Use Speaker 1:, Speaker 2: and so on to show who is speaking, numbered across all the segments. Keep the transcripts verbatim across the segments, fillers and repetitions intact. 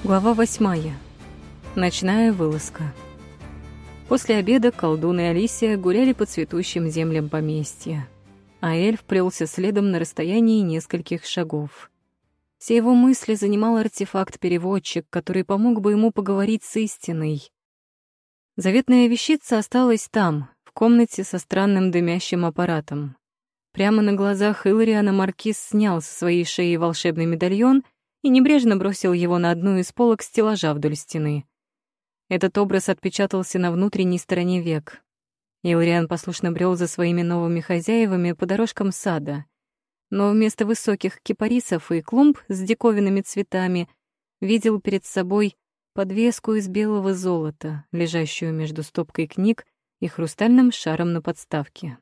Speaker 1: Глава восьмая. Ночная вылазка. После обеда колдун и Алисия гуляли по цветущим землям поместья, а эльф плелся следом на расстоянии нескольких шагов. Все его мысли занимал артефакт-переводчик, который помог бы ему поговорить с истиной. Заветная вещица осталась там, в комнате со странным дымящим аппаратом. Прямо на глазах Илариана маркиз снял со своей шеи волшебный медальон и небрежно бросил его на одну из полок стеллажа вдоль стены. Этот образ отпечатался на внутренней стороне век. Илариан послушно брел за своими новыми хозяевами по дорожкам сада, но вместо высоких кипарисов и клумб с диковинными цветами видел перед собой подвеску из белого золота, лежащую между стопкой книг и хрустальным шаром на подставке.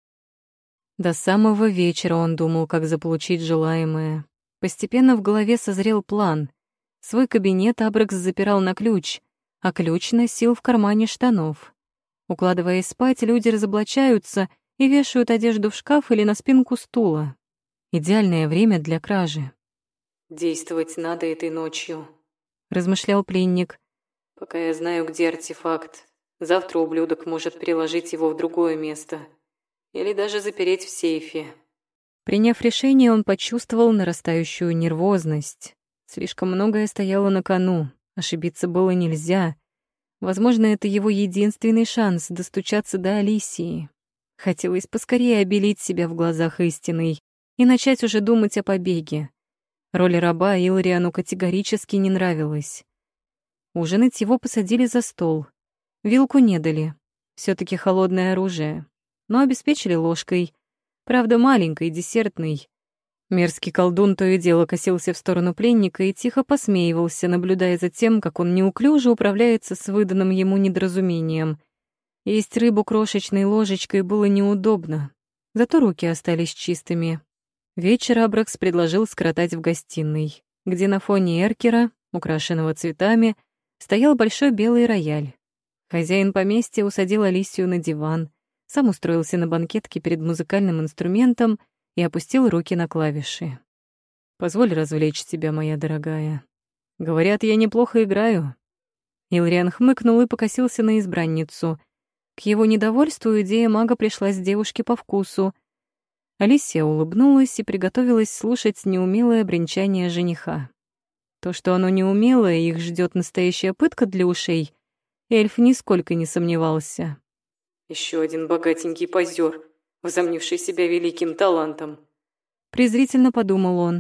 Speaker 1: До самого вечера он думал, как заполучить желаемое. Постепенно в голове созрел план. Свой кабинет Абракс запирал на ключ, а ключ носил в кармане штанов. Укладываясь спать, люди разоблачаются и вешают одежду в шкаф или на спинку стула. Идеальное время для кражи.
Speaker 2: «Действовать надо этой ночью»,
Speaker 1: — размышлял пленник.
Speaker 2: «Пока я знаю, где артефакт. Завтра ублюдок может переложить его в другое место. Или даже запереть в сейфе».
Speaker 1: Приняв решение, он почувствовал нарастающую нервозность. Слишком многое стояло на кону, ошибиться было нельзя. Возможно, это его единственный шанс достучаться до Алисии. Хотелось поскорее обелить себя в глазах истиной и начать уже думать о побеге. Роль раба Илариану категорически не нравилась. Ужинать его посадили за стол. Вилку не дали. Все таки холодное оружие. Но обеспечили ложкой. Правда, маленькой, десертной. Мерзкий колдун то и дело косился в сторону пленника и тихо посмеивался, наблюдая за тем, как он неуклюже управляется с выданным ему недоразумением. Есть рыбу крошечной ложечкой было неудобно, зато руки остались чистыми. Вечер Абракс предложил скоротать в гостиной, где на фоне эркера, украшенного цветами, стоял большой белый рояль. Хозяин поместья усадил Алисию на диван, сам устроился на банкетке перед музыкальным инструментом и опустил руки на клавиши. «Позволь развлечь тебя, моя дорогая. Говорят, я неплохо играю». Илариан хмыкнул и покосился на избранницу. К его недовольству идея мага пришлась девушке по вкусу. Алисия улыбнулась и приготовилась слушать неумелое бренчание жениха. То, что оно неумелое, их ждет настоящая пытка для ушей, эльф нисколько не сомневался.
Speaker 2: «Еще один богатенький позер, возомнивший себя великим талантом»,
Speaker 1: — презрительно подумал он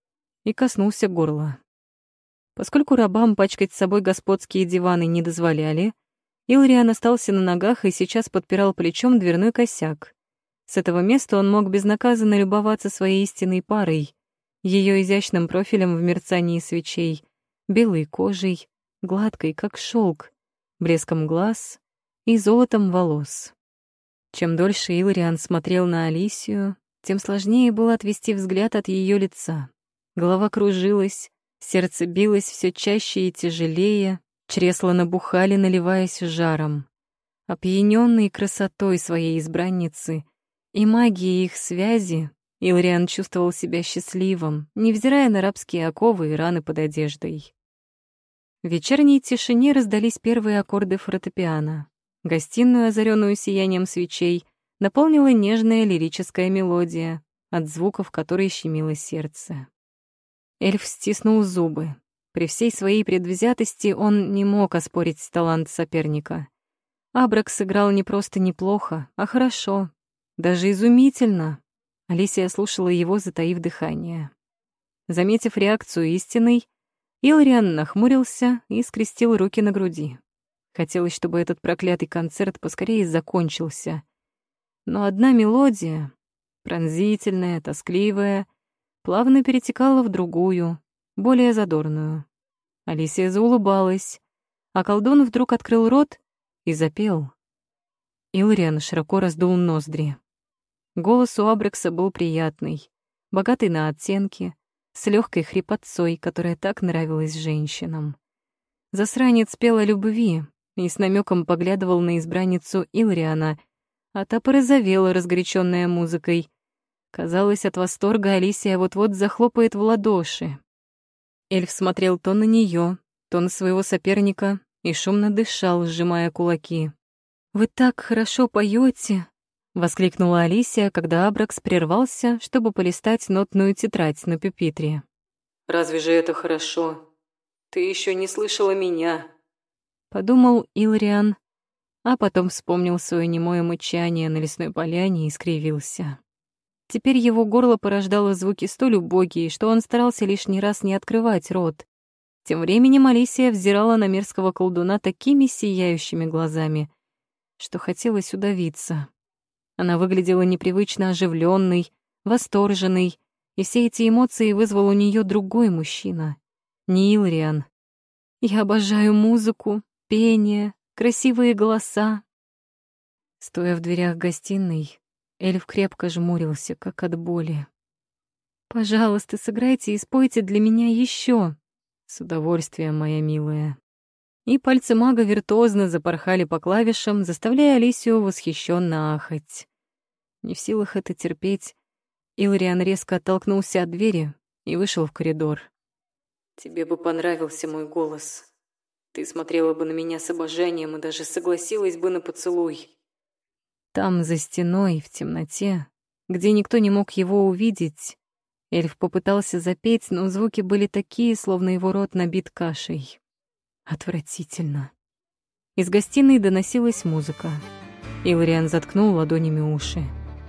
Speaker 1: и коснулся горла. Поскольку рабам пачкать с собой господские диваны не дозволяли, Илариан остался на ногах и сейчас подпирал плечом дверной косяк. С этого места он мог безнаказанно любоваться своей истинной парой, ее изящным профилем в мерцании свечей, белой кожей, гладкой, как шелк, блеском глаз и золотом волос. Чем дольше Илариан смотрел на Алисию, тем сложнее было отвести взгляд от ее лица. Голова кружилась, сердце билось все чаще и тяжелее, чресла набухали, наливаясь жаром. Опьянённый красотой своей избранницы и магией их связи, Илариан чувствовал себя счастливым, невзирая на рабские оковы и раны под одеждой. В вечерней тишине раздались первые аккорды фортепиано. Гостиную, озаренную сиянием свечей, наполнила нежная лирическая мелодия, от звуков которой щемило сердце. Эльф стиснул зубы. При всей своей предвзятости он не мог оспорить талант соперника. Абракс сыграл не просто неплохо, а хорошо, даже изумительно. Алисия слушала его, затаив дыхание. Заметив реакцию истинной, Илариан нахмурился и скрестил руки на груди. Хотелось, чтобы этот проклятый концерт поскорее закончился. Но одна мелодия, пронзительная, тоскливая, плавно перетекала в другую, более задорную. Алисия заулыбалась, а колдун вдруг открыл рот и запел. Илариан широко раздул ноздри. Голос у Абракса был приятный, богатый на оттенки, с легкой хрипотцой, которая так нравилась женщинам. Засранец пел о любви и с намеком поглядывал на избранницу Илариана, а та порозовела, разгоряченная музыкой. Казалось, от восторга Алисия вот-вот захлопает в ладоши. Эльф смотрел то на нее, тон своего соперника и шумно дышал, сжимая кулаки. «Вы так хорошо поете!» — воскликнула Алисия, когда Абракс прервался, чтобы полистать нотную тетрадь на пюпитре.
Speaker 2: «Разве же это хорошо? Ты еще не слышала меня!»
Speaker 1: — подумал Илриан, а потом вспомнил свое немое мычание на лесной поляне и скривился. Теперь его горло порождало звуки столь убогие, что он старался лишний раз не открывать рот. Тем временем Алисия взирала на мерзкого колдуна такими сияющими глазами, что хотелось удавиться. Она выглядела непривычно оживленной, восторженной, и все эти эмоции вызвал у нее другой мужчина, не Илриан. «Я обожаю музыку, пение, красивые голоса». Стоя в дверях гостиной, эльф крепко жмурился, как от боли. «Пожалуйста, сыграйте и спойте для меня еще. «С удовольствием, моя милая». И пальцы мага виртуозно запорхали по клавишам, заставляя Алисию восхищенно ахать. Не в силах это терпеть, Илриан резко оттолкнулся от двери и вышел в коридор.
Speaker 2: «Тебе бы понравился мой голос. Ты смотрела бы на меня с обожанием и даже согласилась бы на поцелуй».
Speaker 1: Там, за стеной, в темноте, где никто не мог его увидеть, эльф попытался запеть, но звуки были такие, словно его рот набит кашей. Отвратительно. Из гостиной доносилась музыка. Илриан заткнул ладонями уши.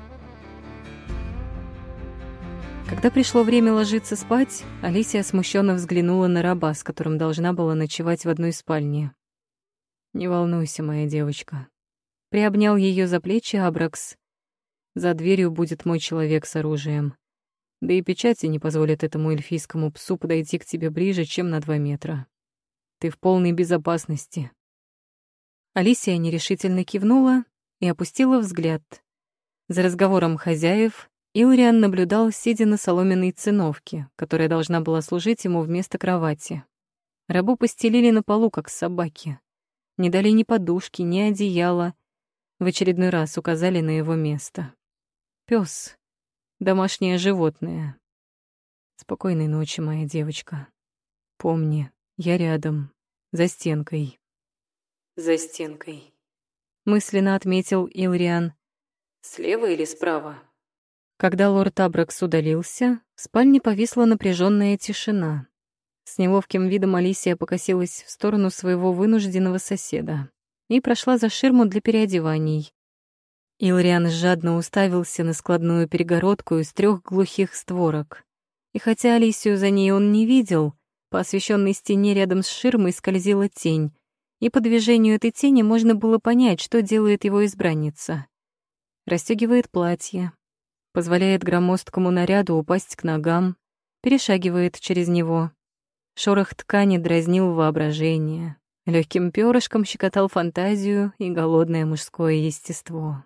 Speaker 1: Когда пришло время ложиться спать, Алисия смущенно взглянула на раба, с которым должна была ночевать в одной спальне. «Не волнуйся, моя девочка». Приобнял ее за плечи Абракс. «За дверью будет мой человек с оружием. Да и печати не позволят этому эльфийскому псу подойти к тебе ближе, чем на два метра. Ты в полной безопасности». Алисия нерешительно кивнула и опустила взгляд. За разговором хозяев Илриан наблюдал, сидя на соломенной циновке, которая должна была служить ему вместо кровати. Рабу постелили на полу, как собаки. Не дали ни подушки, ни одеяла. В очередной раз указали на его место. Пёс. Домашнее животное. Спокойной ночи, моя девочка. Помни, я рядом, за стенкой.
Speaker 2: За стенкой.
Speaker 1: Мысленно отметил Илриан.
Speaker 2: Слева или справа?
Speaker 1: Когда лорд Абракс удалился, в спальне повисла напряженная тишина. С неловким видом Алисия покосилась в сторону своего вынужденного соседа и прошла за ширму для переодеваний. Илриан жадно уставился на складную перегородку из трех глухих створок. И хотя Алисию за ней он не видел, по освещенной стене рядом с ширмой скользила тень, и по движению этой тени можно было понять, что делает его избранница. Расстёгивает платье, позволяет громоздкому наряду упасть к ногам, перешагивает через него. Шорох ткани дразнил воображение, легким перышком щекотал фантазию и голодное мужское естество.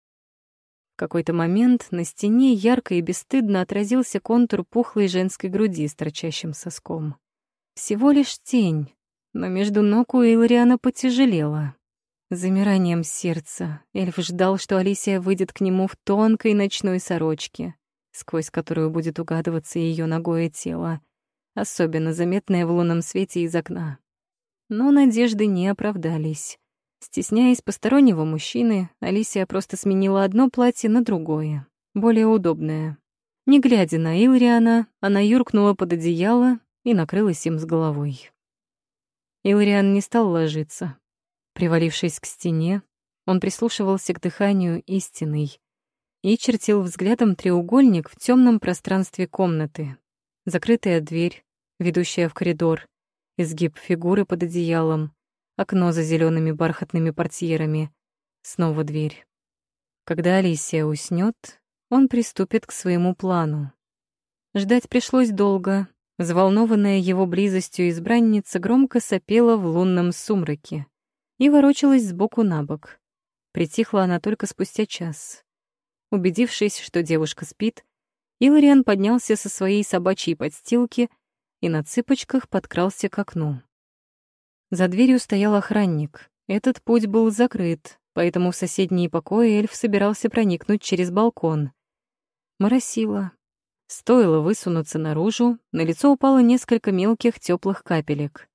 Speaker 1: В какой-то момент на стене ярко и бесстыдно отразился контур пухлой женской груди с торчащим соском. Всего лишь тень, но между ног у Илриана потяжелело. Замиранием сердца эльф ждал, что Алисия выйдет к нему в тонкой ночной сорочке, сквозь которую будет угадываться ее нагое тело, особенно заметное в лунном свете из окна. Но надежды не оправдались. Стесняясь постороннего мужчины, Алисия просто сменила одно платье на другое, более удобное. Не глядя на Илриана, она юркнула под одеяло и накрылась им с головой. Илриан не стал ложиться. Привалившись к стене, он прислушивался к дыханию истинной и чертил взглядом треугольник в темном пространстве комнаты. Закрытая дверь, ведущая в коридор, изгиб фигуры под одеялом, окно за зелеными бархатными портьерами, снова дверь. Когда Алисия уснет, он приступит к своему плану. Ждать пришлось долго. Взволнованная его близостью избранница громко сопела в лунном сумраке и ворочалась сбоку на бок. Притихла она только спустя час. Убедившись, что девушка спит, Илриан поднялся со своей собачьей подстилки и на цыпочках подкрался к окну. За дверью стоял охранник. Этот путь был закрыт, поэтому в соседние покои эльф собирался проникнуть через балкон. Моросило. Стоило высунуться наружу, на лицо упало несколько мелких теплых капелек.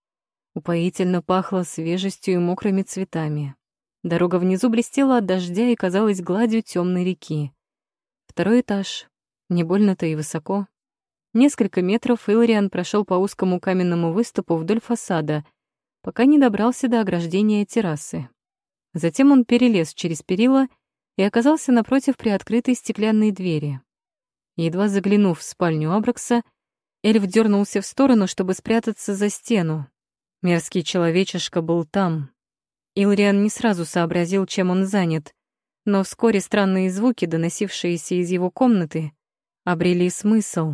Speaker 1: Упоительно пахло свежестью и мокрыми цветами. Дорога внизу блестела от дождя и казалась гладью темной реки. Второй этаж. Не больно-то и высоко. Несколько метров Илариан прошел по узкому каменному выступу вдоль фасада, пока не добрался до ограждения террасы. Затем он перелез через перила и оказался напротив приоткрытой стеклянной двери. Едва заглянув в спальню Абракса, эльф дернулся в сторону, чтобы спрятаться за стену. Мерзкий человечишка был там. Илариан не сразу сообразил, чем он занят, но вскоре странные звуки, доносившиеся из его комнаты, обрели смысл.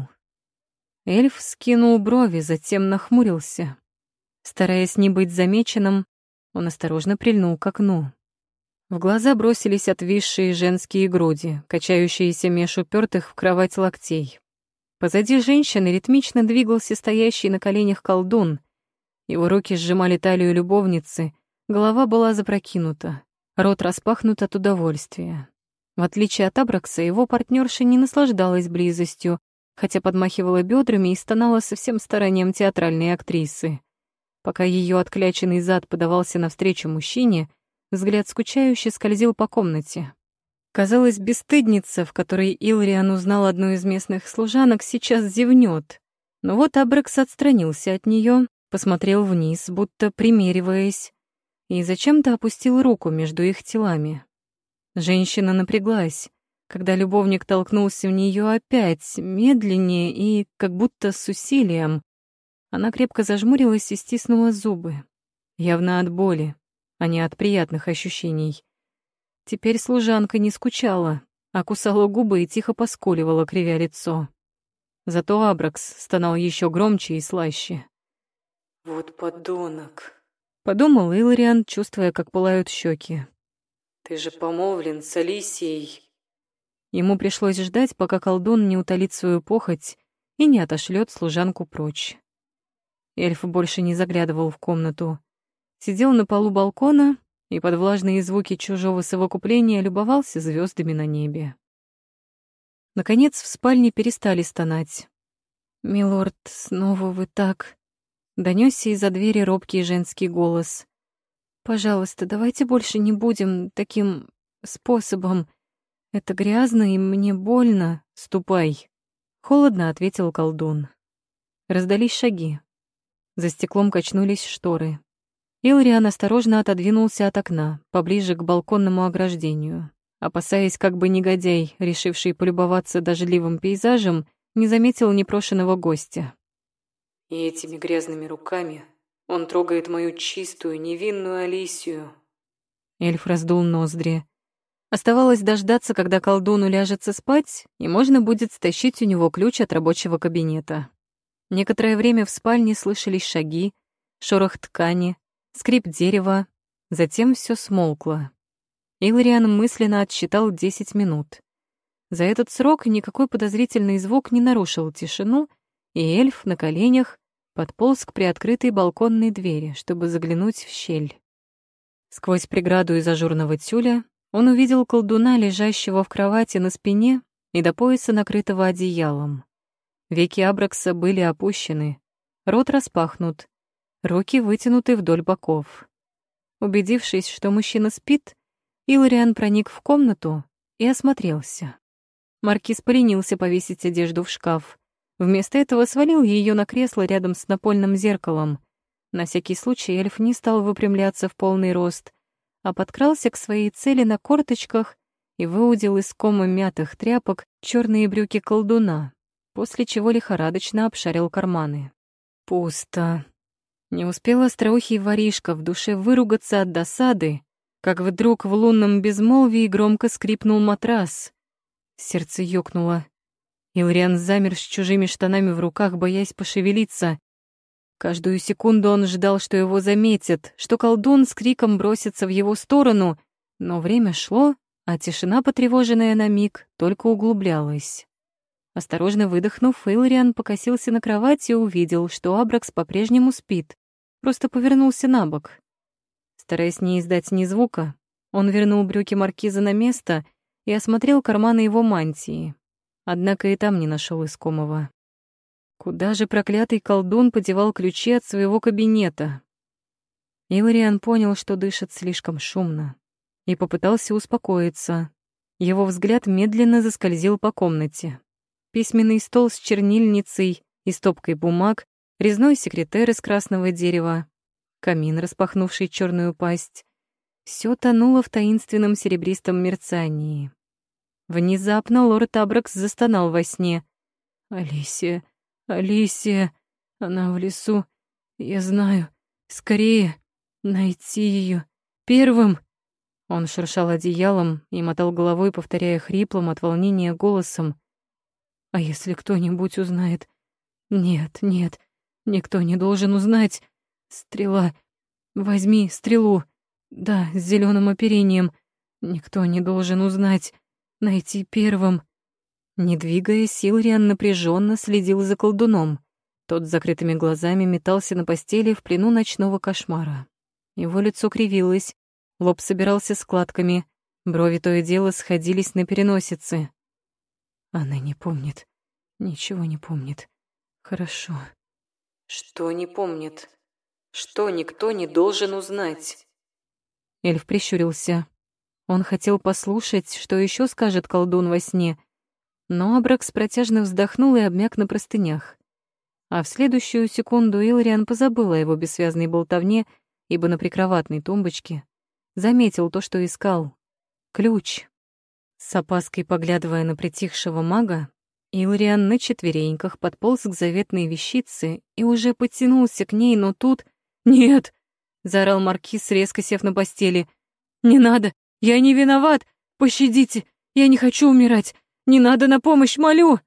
Speaker 1: Эльф скинул брови, затем нахмурился. Стараясь не быть замеченным, он осторожно прильнул к окну. В глаза бросились отвисшие женские груди, качающиеся меж упертых в кровать локтей. Позади женщины ритмично двигался стоящий на коленях колдун. Его руки сжимали талию любовницы, голова была запрокинута, рот распахнут от удовольствия. В отличие от Абракса, его партнерша не наслаждалась близостью, хотя подмахивала бедрами и стонала со всем старанием театральной актрисы. Пока ее откляченный зад подавался навстречу мужчине, взгляд скучающе скользил по комнате. Казалось, бесстыдница, в которой Илариан узнал одну из местных служанок, сейчас зевнет. Но вот Абракс отстранился от нее, посмотрел вниз, будто примериваясь, и зачем-то опустил руку между их телами. Женщина напряглась, когда любовник толкнулся в нее опять, медленнее и как будто с усилием. Она крепко зажмурилась и стиснула зубы. Явно от боли, а не от приятных ощущений. Теперь служанка не скучала, а кусала губы и тихо поскуливала, кривя лицо. Зато Абракс стонал еще громче и слаще.
Speaker 2: «Вот подонок»,
Speaker 1: — подумал Илариан, чувствуя, как пылают щеки.
Speaker 2: «Ты же помолвлен с Алисией».
Speaker 1: Ему пришлось ждать, пока колдун не утолит свою похоть и не отошлет служанку прочь. Эльф больше не заглядывал в комнату. Сидел на полу балкона и под влажные звуки чужого совокупления любовался звездами на небе. Наконец в спальне перестали стонать. «Милорд, снова вы так...» — донёсся из-за двери робкий женский голос. «Пожалуйста, давайте больше не будем таким способом. Это грязно и мне больно. Ступай!» — холодно ответил колдун. Раздались шаги. За стеклом качнулись шторы. Илариан осторожно отодвинулся от окна, поближе к балконному ограждению, опасаясь, как бы негодяй, решивший полюбоваться дождливым пейзажем, не заметил непрошеного гостя.
Speaker 2: «И этими грязными руками он трогает мою чистую, невинную Алисию».
Speaker 1: Эльф раздул ноздри. Оставалось дождаться, когда колдун уляжется спать, и можно будет стащить у него ключ от рабочего кабинета. Некоторое время в спальне слышались шаги, шорох ткани, скрип дерева, затем все смолкло. Илариан мысленно отсчитал десять минут. За этот срок никакой подозрительный звук не нарушил тишину, и эльф на коленях подполз к приоткрытой балконной двери, чтобы заглянуть в щель. Сквозь преграду из ажурного тюля он увидел колдуна, лежащего в кровати на спине и до пояса накрытого одеялом. Веки Абракса были опущены, рот распахнут, руки вытянуты вдоль боков. Убедившись, что мужчина спит, Илариан проник в комнату и осмотрелся. Маркиз поленился повесить одежду в шкаф. Вместо этого свалил ее на кресло рядом с напольным зеркалом. На всякий случай эльф не стал выпрямляться в полный рост, а подкрался к своей цели на корточках и выудил из кома мятых тряпок черные брюки колдуна, после чего лихорадочно обшарил карманы. Пусто. Не успел остроухий воришка в душе выругаться от досады, как вдруг в лунном безмолвии громко скрипнул матрас. Сердце ёкнуло. Илариан замер с чужими штанами в руках, боясь пошевелиться. Каждую секунду он ждал, что его заметят, что колдун с криком бросится в его сторону, но время шло, а тишина, потревоженная на миг, только углублялась. Осторожно выдохнув, Илариан покосился на кровать и увидел, что Абракс по-прежнему спит, просто повернулся на бок. Стараясь не издать ни звука, он вернул брюки маркиза на место и осмотрел карманы его мантии. Однако и там не нашел искомого. Куда же проклятый колдун подевал ключи от своего кабинета? Илариан понял, что дышит слишком шумно, и попытался успокоиться. Его взгляд медленно заскользил по комнате. Письменный стол с чернильницей и стопкой бумаг, резной секретер из красного дерева, камин, распахнувший черную пасть. Все тонуло в таинственном серебристом мерцании. Внезапно лорд Абракс застонал во сне. «Алисия, Алисия, она в лесу. Я знаю. Скорее найти ее первым!» Он шуршал одеялом и мотал головой, повторяя хриплым от волнения голосом. «А если кто-нибудь узнает? Нет, нет, никто не должен узнать. Стрела. Возьми стрелу. Да, с зеленым оперением. Никто не должен узнать. Найти первым». Не двигаясь, Илриан напряженно следил за колдуном. Тот с закрытыми глазами метался на постели в плену ночного кошмара. Его лицо кривилось, лоб собирался складками, брови то и дело сходились на переносице. Она не помнит, ничего не помнит. Хорошо.
Speaker 2: Что не помнит? Что никто не должен узнать?
Speaker 1: Эльф прищурился. Он хотел послушать, что еще скажет колдун во сне, но Абракс протяжно вздохнул и обмяк на простынях. А в следующую секунду Илриан позабыл о его бессвязной болтовне, ибо на прикроватной тумбочке заметил то, что искал — ключ. С опаской поглядывая на притихшего мага, Илриан на четвереньках подполз к заветной вещице и уже потянулся к ней, но тут... «Нет!» — заорал маркиз, резко сев на постели. «Не надо! Я не виноват! Пощадите! Я не хочу умирать! Не надо на помощь, молю!»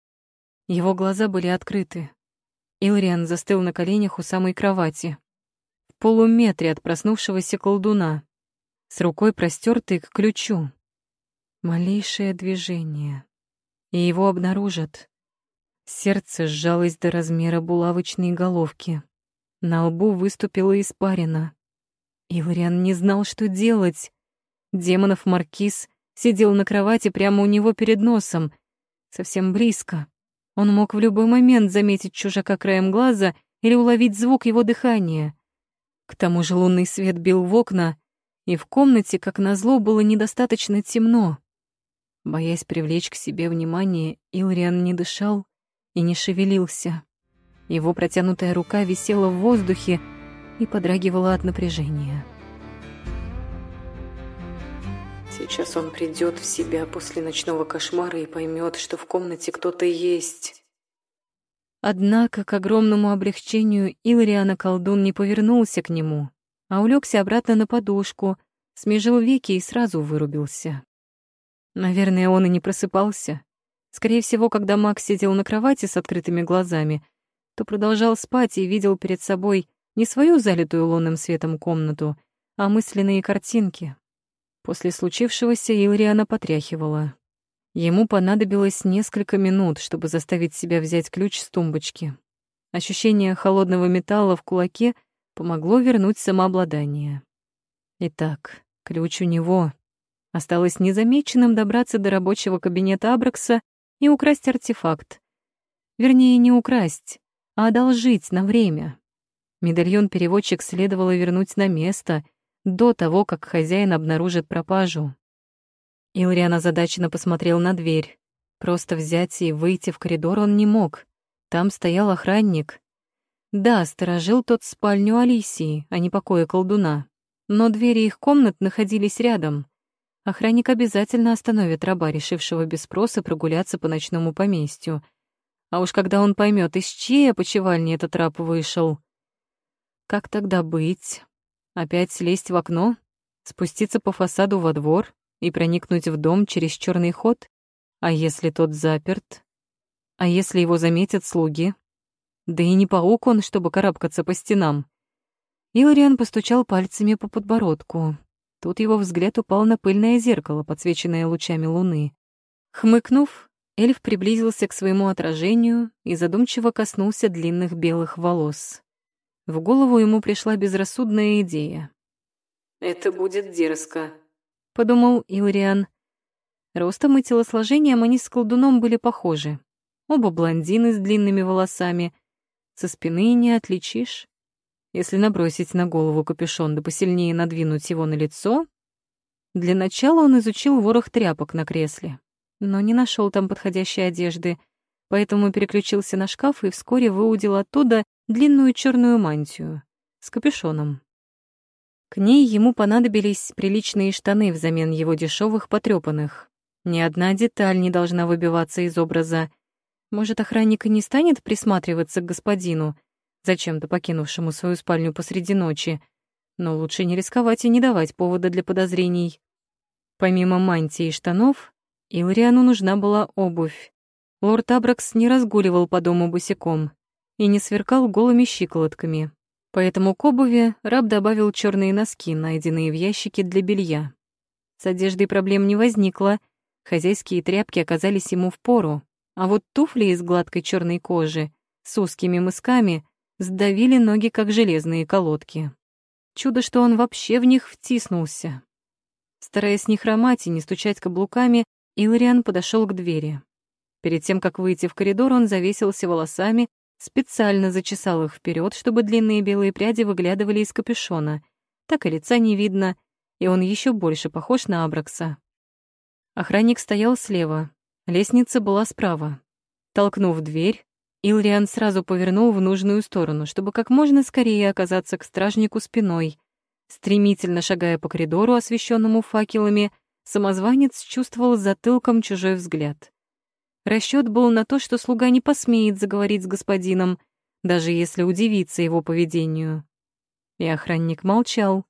Speaker 1: Его глаза были открыты. Илриан застыл на коленях у самой кровати, в полуметре от проснувшегося колдуна, с рукой простёртой к ключу. Малейшее движение, и его обнаружат. Сердце сжалось до размера булавочной головки. На лбу выступила испарина. Илриан не знал, что делать. Демонов маркиз сидел на кровати прямо у него перед носом, совсем близко. Он мог в любой момент заметить чужака краем глаза или уловить звук его дыхания. К тому же лунный свет бил в окна, и в комнате, как назло, было недостаточно темно. Боясь привлечь к себе внимание, Илриан не дышал и не шевелился. Его протянутая рука висела в воздухе и подрагивала от напряжения.
Speaker 2: Сейчас он придет в себя после ночного кошмара и поймет, что в комнате кто-то есть.
Speaker 1: Однако, к огромному облегчению Илриана, колдун не повернулся к нему, а улегся обратно на подушку, смежил веки и сразу вырубился. Наверное, он и не просыпался. Скорее всего, когда Макс сидел на кровати с открытыми глазами, то продолжал спать и видел перед собой не свою залитую лунным светом комнату, а мысленные картинки. После случившегося Илриана потряхивало. Ему понадобилось несколько минут, чтобы заставить себя взять ключ с тумбочки. Ощущение холодного металла в кулаке помогло вернуть самообладание. Итак, ключ у него. Осталось незамеченным добраться до рабочего кабинета Абракса и украсть артефакт. Вернее, не украсть, а одолжить на время. Медальон-переводчик следовало вернуть на место до того, как хозяин обнаружит пропажу. Илриан озадаченно посмотрел на дверь. Просто взять и выйти в коридор он не мог. Там стоял охранник. Да, сторожил тот спальню Алисии, а не покоя колдуна. Но двери их комнат находились рядом. Охранник обязательно остановит раба, решившего без спроса прогуляться по ночному поместью. А уж когда он поймет, из чьей опочивальни этот раб вышел. Как тогда быть? Опять слезть в окно? Спуститься по фасаду во двор и проникнуть в дом через черный ход? А если тот заперт? А если его заметят слуги? Да и не паук он, чтобы карабкаться по стенам. Илриан постучал пальцами по подбородку. Тут его взгляд упал на пыльное зеркало, подсвеченное лучами луны. Хмыкнув, эльф приблизился к своему отражению и задумчиво коснулся длинных белых волос. В голову ему пришла безрассудная идея.
Speaker 2: «Это будет дерзко»,
Speaker 1: — подумал Илриан. Ростом и телосложением они с колдуном были похожи. Оба блондины с длинными волосами. Со спины не отличишь. Если набросить на голову капюшон да посильнее надвинуть его на лицо... Для начала он изучил ворох тряпок на кресле, но не нашел там подходящей одежды, поэтому переключился на шкаф и вскоре выудил оттуда длинную черную мантию с капюшоном. К ней ему понадобились приличные штаны взамен его дешевых потрёпанных. Ни одна деталь не должна выбиваться из образа. Может, охранник и не станет присматриваться к господину, зачем-то покинувшему свою спальню посреди ночи, но лучше не рисковать и не давать повода для подозрений. Помимо мантии и штанов, Илриану нужна была обувь. Лорд Абракс не разгуливал по дому босиком и не сверкал голыми щиколотками, поэтому к обуви раб добавил черные носки, найденные в ящике для белья. С одеждой проблем не возникло, хозяйские тряпки оказались ему впору, а вот туфли из гладкой черной кожи с узкими мысками сдавили ноги, как железные колодки. Чудо, что он вообще в них втиснулся. Стараясь не хромать и не стучать каблуками, Илариан подошел к двери. Перед тем, как выйти в коридор, он завесился волосами, специально зачесал их вперед, чтобы длинные белые пряди выглядывали из капюшона. Так и лица не видно, и он еще больше похож на Абракса. Охранник стоял слева, лестница была справа. Толкнув дверь, Илариан сразу повернул в нужную сторону, чтобы как можно скорее оказаться к стражнику спиной. Стремительно шагая по коридору, освещенному факелами, самозванец чувствовал затылком чужой взгляд. Расчёт был на то, что слуга не посмеет заговорить с господином, даже если удивится его поведению. И охранник молчал.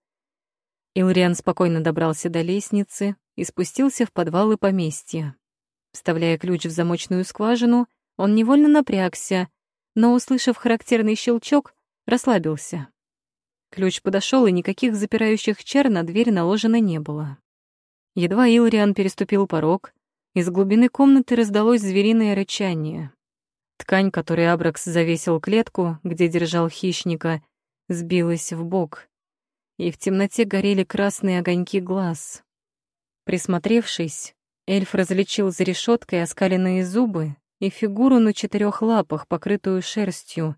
Speaker 1: Илариан спокойно добрался до лестницы и спустился в подвалы поместья. Вставляя ключ в замочную скважину, он невольно напрягся, но, услышав характерный щелчок, расслабился. Ключ подошел, и никаких запирающих чар на дверь наложено не было. Едва Илариан переступил порог, из глубины комнаты раздалось звериное рычание. Ткань, которой Абракс завесил клетку, где держал хищника, сбилась вбок, и в темноте горели красные огоньки глаз. Присмотревшись, эльф различил за решеткой оскаленные зубы и фигуру на четырех лапах, покрытую шерстью.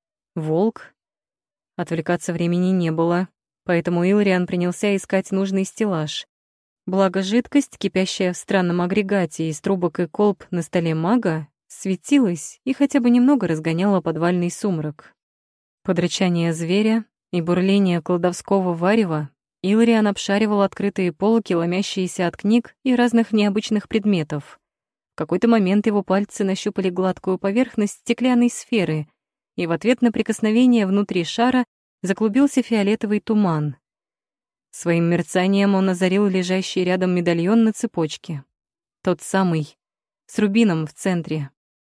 Speaker 1: Волк? Отвлекаться времени не было, поэтому Илариан принялся искать нужный стеллаж. Благо жидкость, кипящая в странном агрегате из трубок и колб на столе мага, светилась и хотя бы немного разгоняла подвальный сумрак. Под рычание зверя и бурление колдовского варева Илариан обшаривал открытые полки, ломящиеся от книг и разных необычных предметов. В какой-то момент его пальцы нащупали гладкую поверхность стеклянной сферы, и в ответ на прикосновение внутри шара заклубился фиолетовый туман. Своим мерцанием он озарил лежащий рядом медальон на цепочке. Тот самый, с рубином в центре.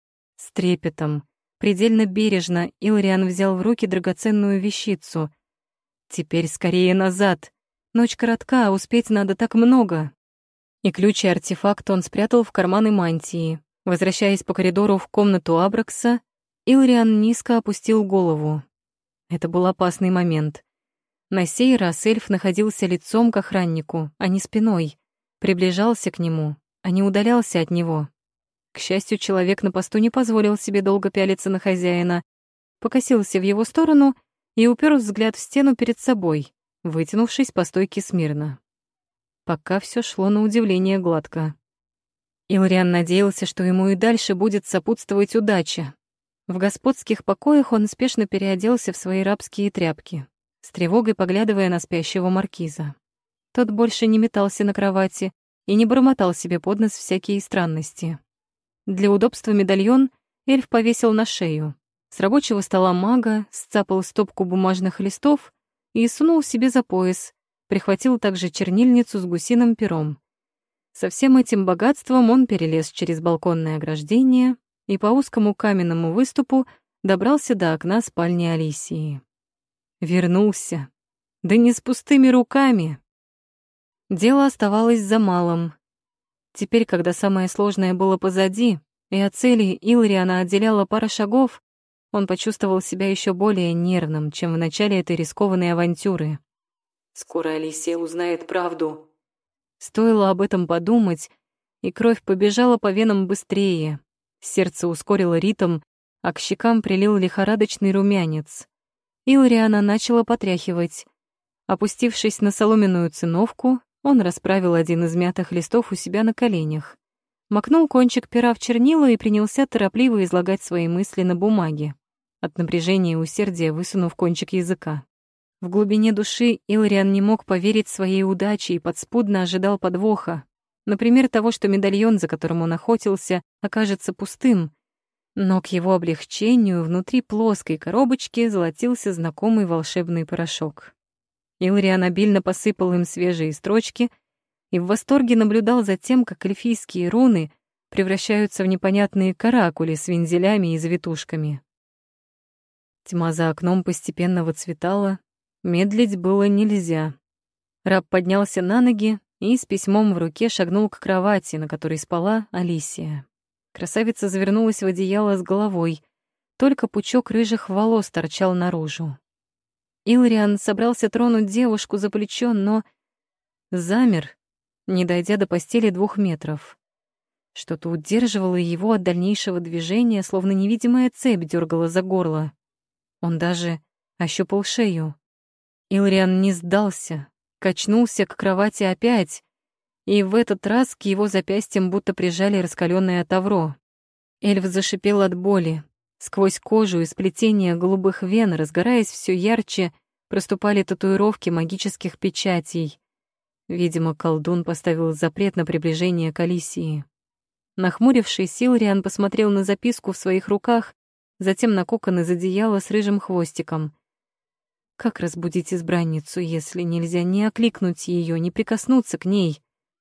Speaker 1: С трепетом, предельно бережно Илариан взял в руки драгоценную вещицу. Теперь скорее назад. Ночь коротка, а успеть надо так много. И ключ и артефакт он спрятал в карманы мантии. Возвращаясь по коридору в комнату Абракса, Илариан низко опустил голову. Это был опасный момент. На сей раз эльф находился лицом к охраннику, а не спиной, приближался к нему, а не удалялся от него. К счастью, человек на посту не позволил себе долго пялиться на хозяина, покосился в его сторону и упер взгляд в стену перед собой, вытянувшись по стойке смирно. Пока все шло на удивление гладко. Илариан надеялся, что ему и дальше будет сопутствовать удача. В господских покоях он спешно переоделся в свои рабские тряпки, с тревогой поглядывая на спящего маркиза. Тот больше не метался на кровати и не бормотал себе под нос всякие странности. Для удобства медальон эльф повесил на шею. С рабочего стола мага сцапал стопку бумажных листов и сунул себе за пояс, прихватил также чернильницу с гусиным пером. Со всем этим богатством он перелез через балконное ограждение и по узкому каменному выступу добрался до окна спальни Алисии. Вернулся. Да не с пустыми руками. Дело оставалось за малым. Теперь, когда самое сложное было позади, и от цели Илариана отделяла пара шагов, он почувствовал себя еще более нервным, чем в начале этой рискованной авантюры.
Speaker 2: «Скоро Алисия узнает правду».
Speaker 1: Стоило об этом подумать, и кровь побежала по венам быстрее. Сердце ускорило ритм, а к щекам прилил лихорадочный румянец. Илриана начала потряхивать. Опустившись на соломенную циновку, он расправил один из мятых листов у себя на коленях, макнул кончик пера в чернила и принялся торопливо излагать свои мысли на бумаге, от напряжения и усердия высунув кончик языка. В глубине души Илриан не мог поверить своей удаче и подспудно ожидал подвоха, например, того, что медальон, за которым он охотился, окажется пустым, но к его облегчению внутри плоской коробочки золотился знакомый волшебный порошок. Илриан обильно посыпал им свежие строчки и в восторге наблюдал за тем, как эльфийские руны превращаются в непонятные каракули с вензелями и завитушками. Тьма за окном постепенно выцветала, медлить было нельзя. Раб поднялся на ноги и с письмом в руке шагнул к кровати, на которой спала Алисия. Красавица завернулась в одеяло с головой, только пучок рыжих волос торчал наружу. Илриан собрался тронуть девушку за плечо, но замер, не дойдя до постели двух метров. Что-то удерживало его от дальнейшего движения, словно невидимая цепь дергала за горло. Он даже ощупал шею. Илриан не сдался, качнулся к кровати опять, и в этот раз к его запястьям будто прижали раскаленное тавро. Эльф зашипел от боли. Сквозь кожу и сплетение голубых вен, разгораясь все ярче, проступали татуировки магических печатей. Видимо, колдун поставил запрет на приближение к Алисии. Нахмурившись, Илриан посмотрел на записку в своих руках, затем на кокон из одеяла с рыжим хвостиком. Как разбудить избранницу, если нельзя ни окликнуть ее, ни прикоснуться к ней?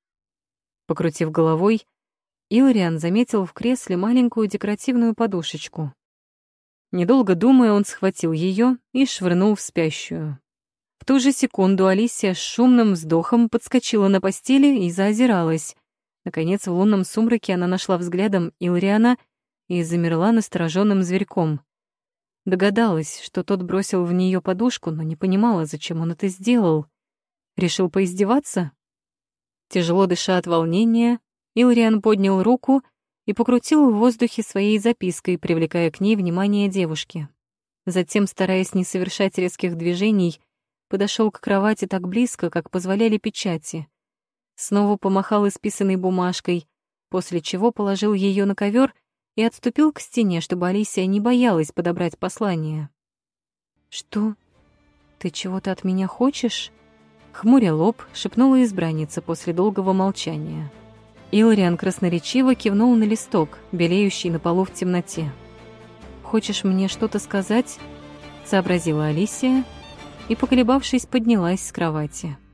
Speaker 1: Покрутив головой, Илриан заметил в кресле маленькую декоративную подушечку. Недолго думая, он схватил ее и швырнул в спящую. В ту же секунду Алисия с шумным вздохом подскочила на постели и заозиралась. Наконец, в лунном сумраке она нашла взглядом Илриана и замерла настороженным зверьком. Догадалась, что тот бросил в нее подушку, но не понимала, зачем он это сделал. Решил поиздеваться? Тяжело дыша от волнения, Илриан поднял руку и покрутил в воздухе своей запиской, привлекая к ней внимание девушки. Затем, стараясь не совершать резких движений, подошел к кровати так близко, как позволяли печати. Снова помахал исписанной бумажкой, после чего положил ее на ковер и отступил к стене, чтобы Алисия не боялась подобрать послание. «Что? Ты чего-то от меня хочешь?» Хмуря лоб, шепнула избранница после долгого молчания. Илриан красноречиво кивнул на листок, белеющий на полу в темноте. «Хочешь мне что-то сказать?» — сообразила Алисия и, поколебавшись, поднялась с кровати.